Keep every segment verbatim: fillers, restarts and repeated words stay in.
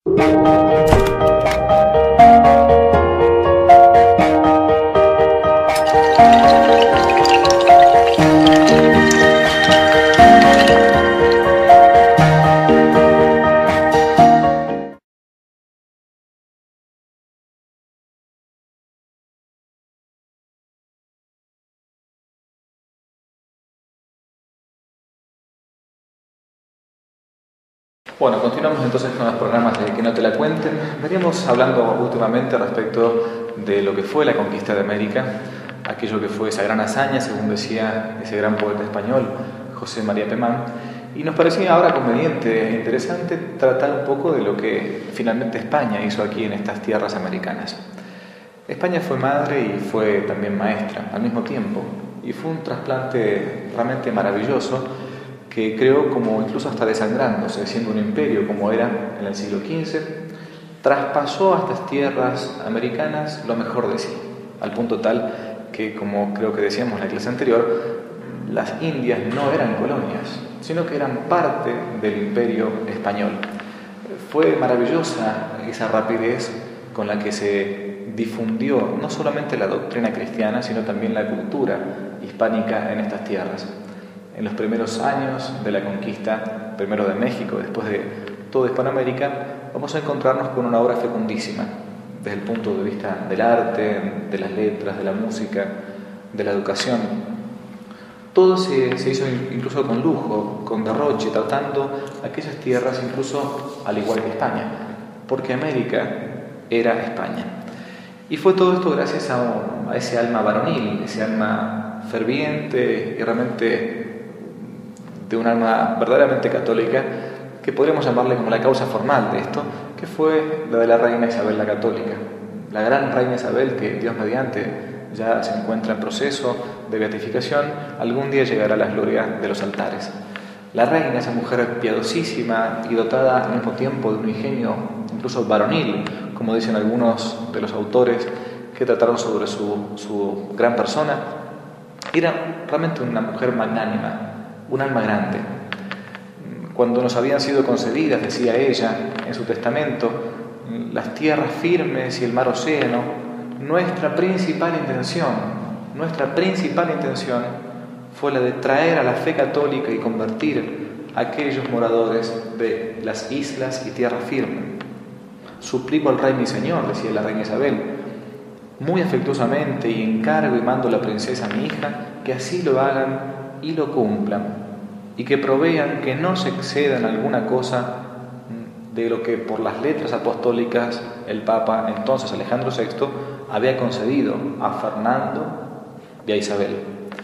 Bueno, continuamos entonces con los programas de Que no te la cuenten. Veníamos hablando últimamente respecto de lo que fue la conquista de América, aquello que fue esa gran hazaña, según decía ese gran poeta español, José María Pemán, y nos parecía ahora conveniente e interesante tratar un poco de lo que finalmente España hizo aquí en estas tierras americanas. España fue madre y fue también maestra al mismo tiempo, y fue un trasplante realmente maravilloso que creó como incluso hasta desangrándose, siendo un imperio como era en el siglo quince, traspasó a estas tierras americanas lo mejor de sí, al punto tal que, como creo que decíamos en la clase anterior, las Indias no eran colonias, sino que eran parte del imperio español. Fue maravillosa esa rapidez con la que se difundió no solamente la doctrina cristiana, sino también la cultura hispánica en estas tierras. En los primeros años de la conquista, primero de México, después de toda Hispanoamérica, vamos a encontrarnos con una obra fecundísima, desde el punto de vista del arte, de las letras, de la música, de la educación. Todo se, se hizo incluso con lujo, con derroche, tratando aquellas tierras incluso al igual que España, porque América era España. Y fue todo esto gracias a, a ese alma varonil, ese alma ferviente y realmente de un alma verdaderamente católica, que podríamos llamarle como la causa formal de esto, que fue la de la reina Isabel la Católica. La gran reina Isabel, que Dios mediante ya se encuentra en proceso de beatificación, algún día llegará a la gloria de los altares. La reina, esa mujer piadosísima y dotada al mismo tiempo de un ingenio incluso varonil, como dicen algunos de los autores que trataron sobre su, su gran persona, era realmente una mujer magnánima, un alma grande. Cuando nos habían sido concedidas, decía ella en su testamento, las tierras firmes y el mar océano, nuestra principal intención, nuestra principal intención fue la de traer a la fe católica y convertir a aquellos moradores de las islas y tierra firme. Suplico al rey mi señor, decía la reina Isabel, muy afectuosamente, y encargo y mando a la princesa mi hija, que así lo hagan y lo cumplan, y que provean que no se excedan alguna cosa de lo que por las letras apostólicas el Papa, entonces Alejandro sexto, había concedido a Fernando y a Isabel.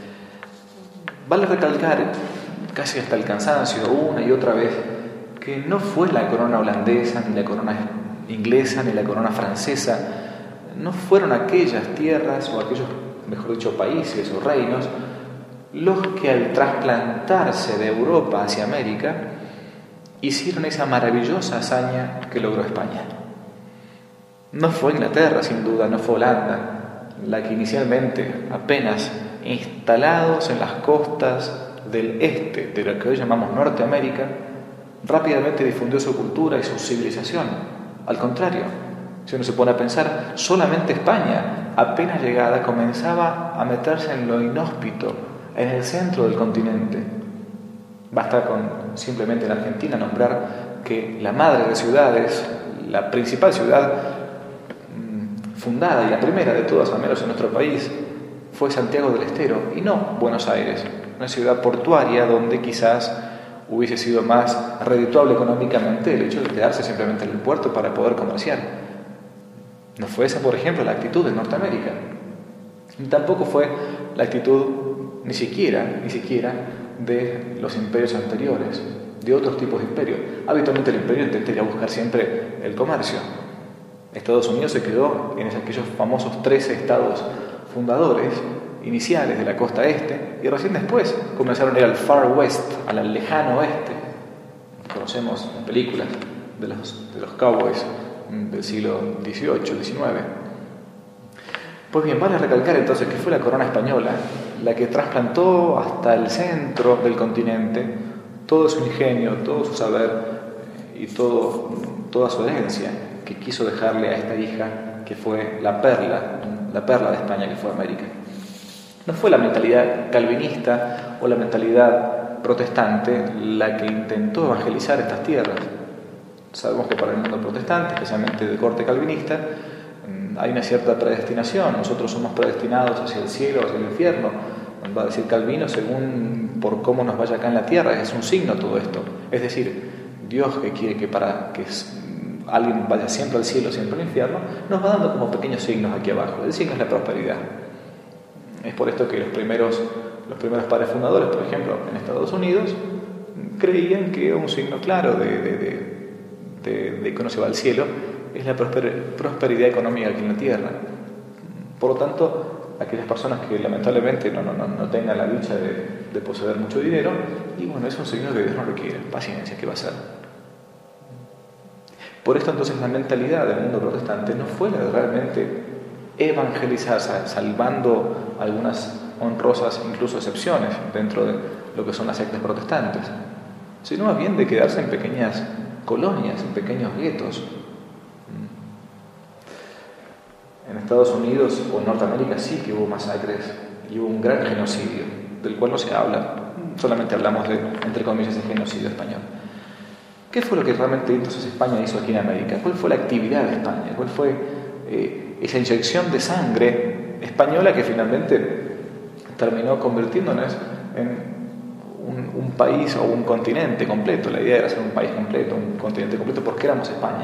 Vale recalcar, casi hasta el cansancio, una y otra vez, que no fue la corona holandesa, ni la corona inglesa, ni la corona francesa, no fueron aquellas tierras o aquellos, mejor dicho, países o reinos los que al trasplantarse de Europa hacia América hicieron esa maravillosa hazaña que logró España. No fue Inglaterra, sin duda, no fue Holanda, la que inicialmente, apenas instalados en las costas del este de lo que hoy llamamos Norteamérica, rápidamente difundió su cultura y su civilización. Al contrario, si uno se pone a pensar, solamente España, apenas llegada, comenzaba a meterse en lo inhóspito, en el centro del continente. Basta con simplemente en Argentina nombrar que la madre de ciudades, la principal ciudad mmm, fundada y la primera de todas, al menos en nuestro país, fue Santiago del Estero y no Buenos Aires, una ciudad portuaria donde quizás hubiese sido más redituable económicamente el hecho de quedarse simplemente en el puerto para poder comerciar. No fue esa, por ejemplo, la actitud de Norteamérica. Ni tampoco fue la actitud ni siquiera, ni siquiera de los imperios anteriores, de otros tipos de imperios. Habitualmente el imperio intentaría buscar siempre el comercio. Estados Unidos se quedó en aquellos famosos trece estados fundadores iniciales de la costa este, y recién después comenzaron a ir al Far West, al lejano oeste. Conocemos en películas de los, de los cowboys del siglo dieciocho, diecinueve. Pues bien, vale recalcar entonces que fue la corona española la que trasplantó hasta el centro del continente todo su ingenio, todo su saber y todo, toda su herencia que quiso dejarle a esta hija que fue la perla, la perla de España, que fue América. No fue la mentalidad calvinista o la mentalidad protestante la que intentó evangelizar estas tierras. Sabemos que para el mundo protestante, especialmente de corte calvinista, hay una cierta predestinación. Nosotros somos predestinados hacia el cielo, hacia el infierno, va a decir Calvino, según por cómo nos vaya acá en la tierra. Es un signo todo esto. Es decir, Dios, que quiere que para que alguien vaya siempre al cielo, siempre al infierno, nos va dando como pequeños signos aquí abajo. El signo es la prosperidad. Es por esto que los primeros, los primeros padres fundadores, por ejemplo, en Estados Unidos, creían que un signo claro de, de, de, de, de que uno se va al cielo es la prosper, prosperidad económica aquí en la tierra. Por lo tanto, aquellas personas que lamentablemente no, no, no, no tengan la dicha de, de poseer mucho dinero, y bueno, es un signo que Dios no requiere. Paciencia, ¿qué va a ser? Por esto entonces la mentalidad del mundo protestante no fue la de realmente evangelizar, salvando algunas honrosas incluso excepciones dentro de lo que son las sectas protestantes, sino más bien de quedarse en pequeñas colonias, en pequeños guetos. En Estados Unidos o en Norteamérica sí que hubo masacres y hubo un gran genocidio, del cual no se habla, solamente hablamos de, entre comillas, de genocidio español. ¿Qué fue lo que realmente entonces España hizo aquí en América? ¿Cuál fue la actividad de España? ¿Cuál fue eh, esa inyección de sangre española que finalmente terminó convirtiéndonos en un, un país o un continente completo? La idea era ser un país completo, un continente completo, porque éramos España.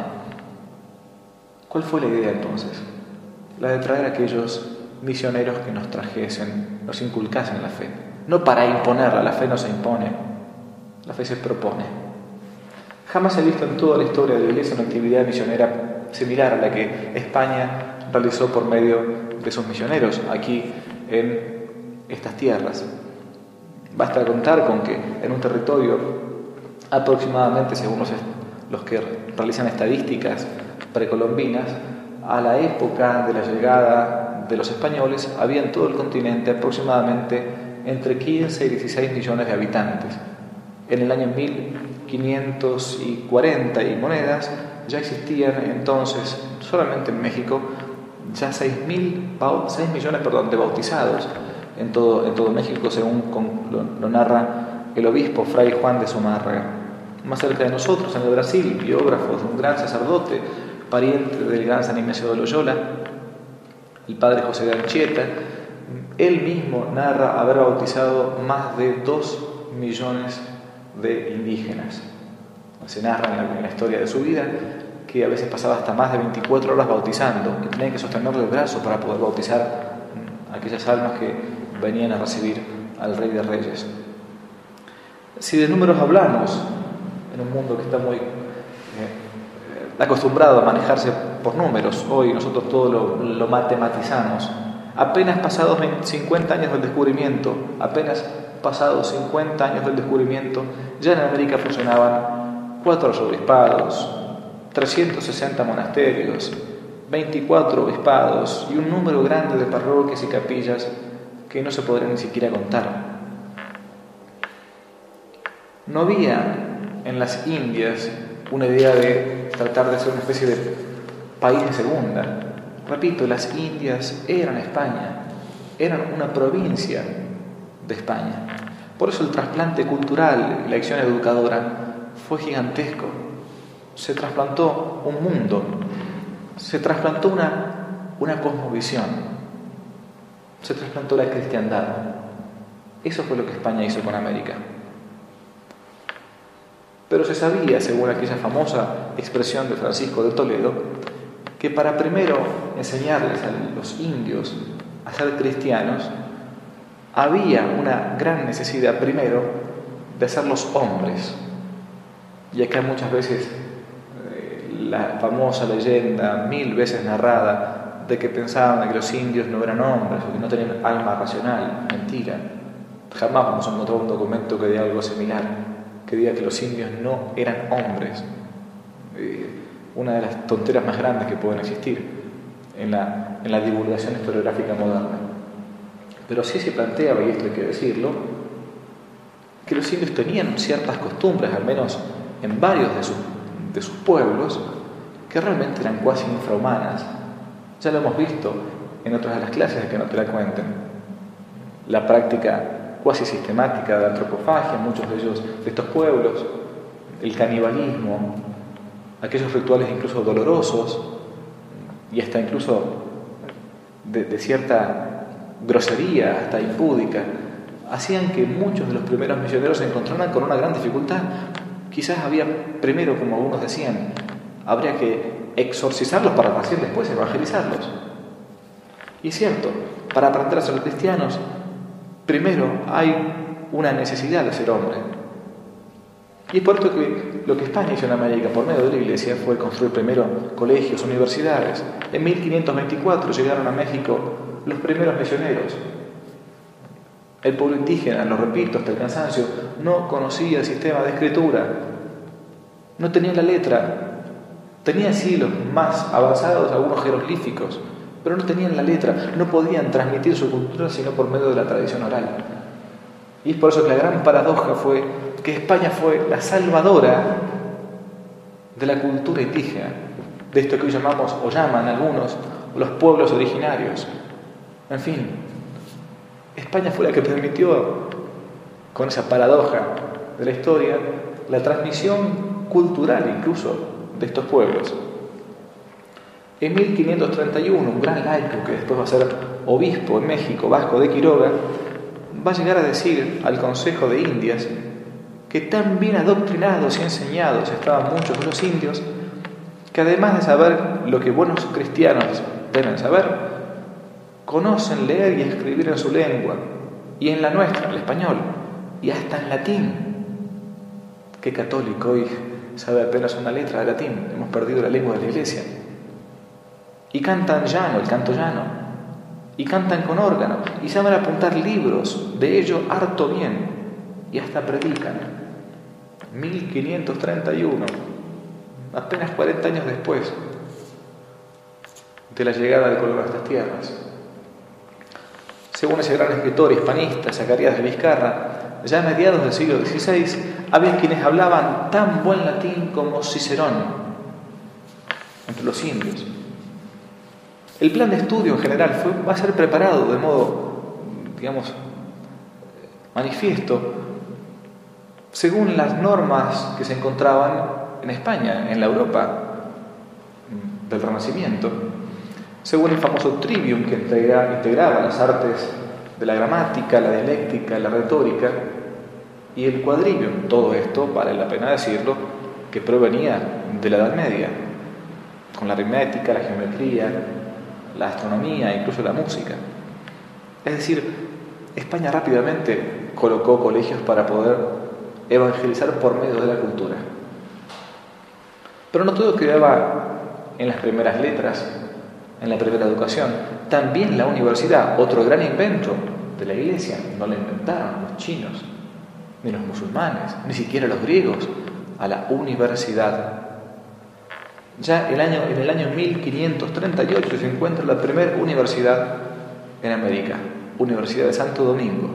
¿Cuál fue la idea entonces? La de traer a aquellos misioneros que nos trajesen, nos inculcasen la fe. No para imponerla, la fe no se impone, la fe se propone. Jamás se ha visto en toda la historia de la Iglesia una actividad misionera similar a la que España realizó por medio de sus misioneros aquí en estas tierras. Basta contar con que en un territorio aproximadamente, según los, los que realizan estadísticas precolombinas, a la época de la llegada de los españoles había en todo el continente aproximadamente entre quince y dieciséis millones de habitantes. En el año mil quinientos cuarenta y monedas ya existían entonces solamente en México ya seis millones perdón, de bautizados en todo, en todo México, según con, lo, lo narra el obispo Fray Juan de Zumárraga. Más cerca de nosotros, en el Brasil, biógrafos de un gran sacerdote, pariente del gran San Ignacio de Loyola, el padre José de Anchieta, él mismo narra haber bautizado más de dos millones de indígenas. Se narra en la, en la historia de su vida que a veces pasaba hasta más de veinticuatro horas bautizando, que tenían que sostenerle el brazo para poder bautizar a aquellas almas que venían a recibir al Rey de Reyes. Si de números hablamos, en un mundo que está muy eh, acostumbrado a manejarse por números, hoy nosotros todo lo, lo matematizamos. Apenas pasados cincuenta años del descubrimiento, apenas pasados cincuenta años del descubrimiento, ya en América funcionaban cuatro arzobispados, trescientos sesenta monasterios, veinticuatro obispados y un número grande de parroquias y capillas que no se podrían ni siquiera contar. No había en las Indias una idea de tratar de ser una especie de país de segunda. Repito, las Indias eran España, eran una provincia de España. Por eso el trasplante cultural y la acción educadora fue gigantesco. Se trasplantó un mundo, se trasplantó una, una cosmovisión, se trasplantó la cristiandad. Eso fue lo que España hizo con América. Pero se sabía, según aquella famosa expresión de Francisco de Toledo, que para primero enseñarles a los indios a ser cristianos, había una gran necesidad primero de hacerlos hombres. Y acá muchas veces eh, la famosa leyenda, mil veces narrada, de que pensaban que los indios no eran hombres o que no tenían alma racional. Mentira. Jamás vamos a encontrar un documento que diga algo similar, que diga que los indios no eran hombres. Eh, una de las tonteras más grandes que pueden existir en la, en la divulgación historiográfica moderna. Pero sí se planteaba, y esto hay que decirlo, que los indios tenían ciertas costumbres, al menos en varios de sus, de sus pueblos que realmente eran cuasi infrahumanas. Ya lo hemos visto en otras de las clases de que no te la cuenten. La práctica cuasi sistemática de antropofagia en muchos de ellos, de estos pueblos, el canibalismo, aquellos rituales incluso dolorosos y hasta incluso de, de cierta grosería, hasta impúdica, hacían que muchos de los primeros misioneros se encontraran con una gran dificultad. Quizás había, primero, como algunos decían, habría que exorcizarlos para recién después evangelizarlos. Y es cierto, para aprender a ser cristianos, primero hay una necesidad de ser hombre. Y es por esto que lo que España hizo en América por medio de la Iglesia fue construir primero colegios, universidades. En mil quinientos veinticuatro llegaron a México los primeros misioneros. El pueblo indígena, lo repito hasta el cansancio, no conocía el sistema de escritura, no tenía la letra. Tenían sí los más avanzados, algunos jeroglíficos, pero no tenían la letra, no podían transmitir su cultura sino por medio de la tradición oral. Y es por eso que la gran paradoja fue que España fue la salvadora de la cultura indígena, de esto que hoy llamamos, o llaman algunos, los pueblos originarios. En fin, España fue la que permitió, con esa paradoja de la historia, la transmisión cultural incluso de estos pueblos. En mil quinientos treinta y uno, un gran laico que después va a ser obispo en México, Vasco de Quiroga, va a llegar a decir al Consejo de Indias que tan bien adoctrinados y enseñados estaban muchos de los indios que además de saber lo que buenos cristianos deben saber, conocen leer y escribir en su lengua y en la nuestra, el español, y hasta en latín. ¿Qué católico hoy sabe apenas una letra de latín? Hemos perdido la lengua de la Iglesia. Y cantan llano, el canto llano, y cantan con órgano, y saben apuntar libros de ello harto bien, y hasta predican. mil quinientos treinta y uno, apenas cuarenta años después de la llegada de Colón a estas tierras. Según ese gran escritor hispanista, Zacarías de Vizcarra, ya a mediados del siglo dieciséis, había quienes hablaban tan buen latín como Cicerón entre los indios. El plan de estudio en general fue, va a ser preparado de modo, digamos, manifiesto, según las normas que se encontraban en España, en la Europa del Renacimiento, según el famoso trivium que integra, integraba las artes de la gramática, la dialéctica, la retórica y el quadrivium. Todo esto, vale la pena decirlo, que provenía de la Edad Media, con la aritmética, la geometría, la astronomía, incluso la música. Es decir, España rápidamente colocó colegios para poder evangelizar por medio de la cultura. Pero no todo quedaba en las primeras letras, en la primera educación. También la universidad, otro gran invento de la Iglesia, no lo inventaron los chinos, ni los musulmanes, ni siquiera los griegos, a la universidad. Ya el año, en el año mil quinientos treinta y ocho se encuentra la primera universidad en América, Universidad de Santo Domingo.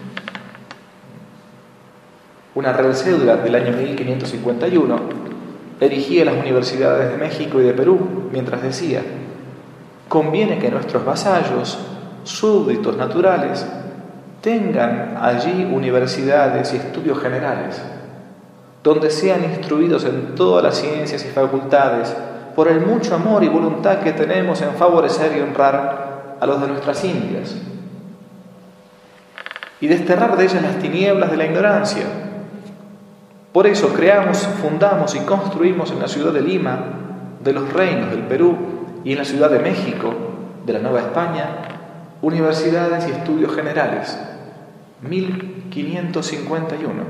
Una real cédula del año mil quinientos cincuenta y uno erigía las universidades de México y de Perú, mientras decía: conviene que nuestros vasallos, súbditos naturales, tengan allí universidades y estudios generales, donde sean instruidos en todas las ciencias y facultades, por el mucho amor y voluntad que tenemos en favorecer y honrar a los de nuestras Indias, y desterrar de ellas las tinieblas de la ignorancia. Por eso creamos, fundamos y construimos en la ciudad de Lima, de los reinos del Perú, y en la ciudad de México, de la Nueva España, universidades y estudios generales. mil quinientos cincuenta y uno.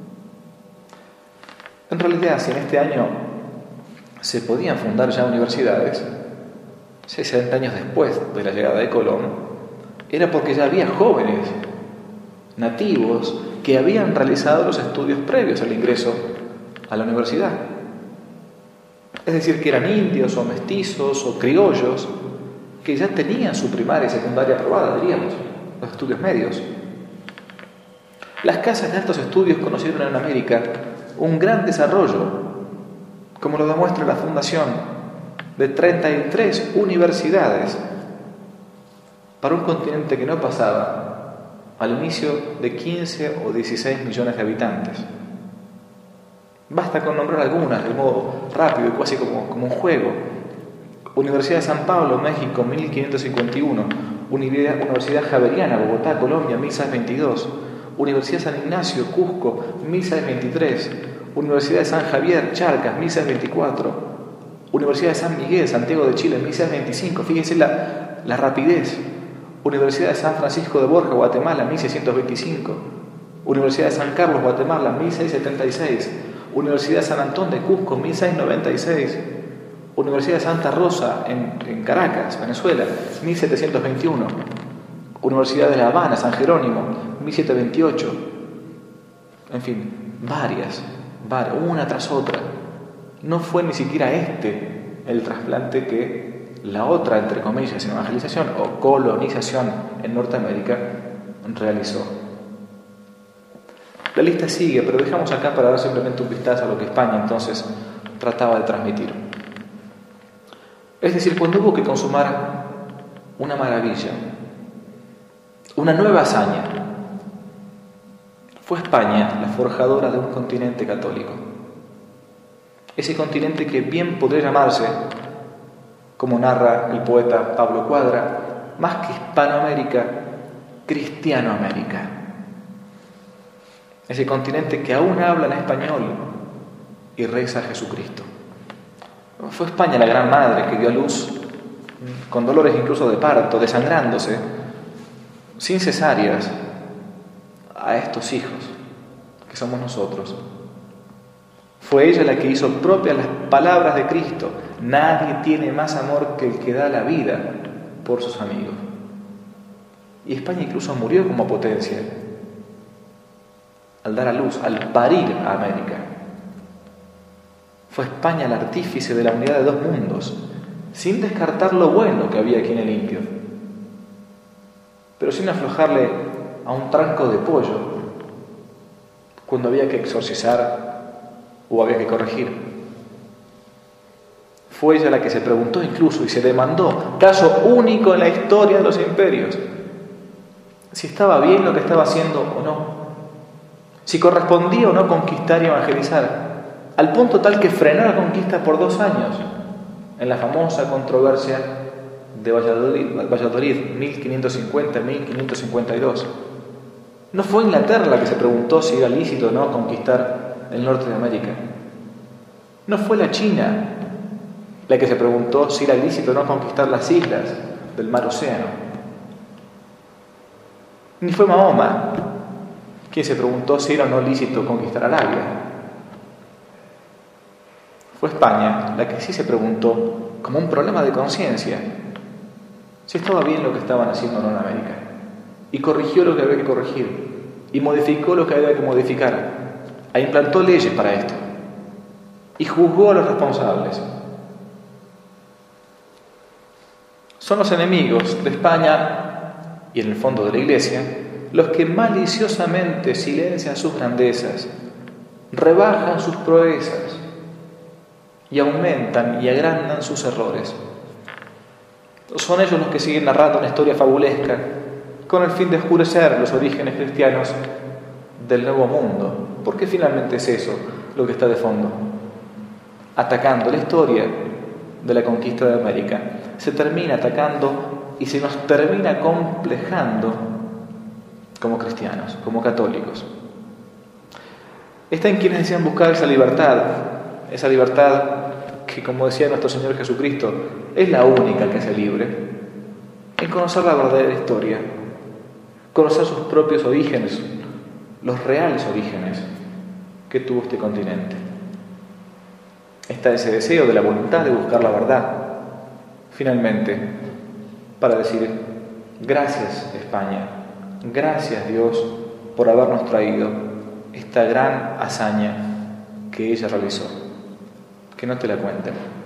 En realidad, si en este año se podían fundar ya universidades, sesenta años después de la llegada de Colón, era porque ya había jóvenes nativos que habían realizado los estudios previos al ingreso a la universidad. Es decir, que eran indios o mestizos o criollos que ya tenían su primaria y secundaria aprobada, diríamos, los estudios medios. Las casas de altos estudios conocieron en América un gran desarrollo como lo demuestra la fundación de treinta y tres universidades para un continente que no pasaba al inicio de quince o dieciséis millones de habitantes. Basta con nombrar algunas de modo rápido y casi como, como un juego. Universidad de San Pablo, México, mil quinientos cincuenta y uno. Universidad, Universidad Javeriana, Bogotá, Colombia, mil seiscientos veintidós. Universidad San Ignacio, Cusco, mil seiscientos veintitrés. Universidad de San Javier, Charcas, mil seiscientos veinticuatro. Universidad de San Miguel, Santiago de Chile, mil seiscientos veinticinco. Fíjense la, la rapidez. Universidad de San Francisco de Borja, Guatemala, mil seiscientos veinticinco. Universidad de San Carlos, Guatemala, mil seiscientos setenta y seis. Universidad de San Antón de Cusco, mil seiscientos noventa y seis. Universidad de Santa Rosa, en, en Caracas, Venezuela, mil setecientos veintiuno. Universidad de La Habana, San Jerónimo, mil setecientos veintiocho. En fin, varias, varias, una tras otra. No fue ni siquiera este el trasplante que la otra, entre comillas, evangelización o colonización en Norteamérica realizó. La lista sigue, pero dejamos acá para dar simplemente un vistazo a lo que España entonces trataba de transmitir. Es decir, cuando hubo que consumar una maravilla, una nueva hazaña, fue España la forjadora de un continente católico. Ese continente que bien podría llamarse, como narra el poeta Pablo Cuadra, más que Hispanoamérica, Cristianoamérica. Ese continente que aún habla en español y reza a Jesucristo. Fue España la gran madre que dio a luz, con dolores incluso de parto, desangrándose, sin cesáreas, a estos hijos, que somos nosotros. Fue ella la que hizo propias las palabras de Cristo: nadie tiene más amor que el que da la vida por sus amigos. Y España incluso murió como potencia al dar a luz, al parir a América. Fue España el artífice de la unidad de dos mundos, sin descartar lo bueno que había aquí en el Indio, pero sin aflojarle a un tranco de pollo cuando había que exorcizar o había que corregir. Fue ella la que se preguntó incluso y se demandó, caso único en la historia de los imperios, si estaba bien lo que estaba haciendo o no, si correspondía o no conquistar y evangelizar, al punto tal que frenó la conquista por dos años en la famosa controversia de Valladolid, Valladolid mil quinientos cincuenta a mil quinientos cincuenta y dos. No fue Inglaterra la que se preguntó si era lícito o no conquistar el norte de América. No fue la China la que se preguntó si era lícito o no conquistar las islas del mar Océano. Ni fue Mahoma quien se preguntó si era o no lícito conquistar Arabia. Fue España la que sí se preguntó, como un problema de conciencia, si estaba bien lo que estaban haciendo en América, y corrigió lo que había que corregir, y modificó lo que había que modificar, e implantó leyes para esto, y juzgó a los responsables. Son los enemigos de España, y en el fondo de la Iglesia, los que maliciosamente silencian sus grandezas, rebajan sus proezas, y aumentan y agrandan sus errores. Son ellos los que siguen narrando una historia fabulesca con el fin de oscurecer los orígenes cristianos del Nuevo Mundo, porque finalmente es eso lo que está de fondo. Atacando la historia de la conquista de América, se termina atacando y se nos termina complejando como cristianos, como católicos. Está en quienes desean buscar esa libertad, esa libertad que, como decía nuestro Señor Jesucristo, es la única que hace libre, en conocer la verdadera historia, conocer sus propios orígenes, los reales orígenes que tuvo este continente. Está ese deseo de la voluntad de buscar la verdad, finalmente, para decir: gracias España, gracias Dios por habernos traído esta gran hazaña que ella realizó. Que no te la cuenten.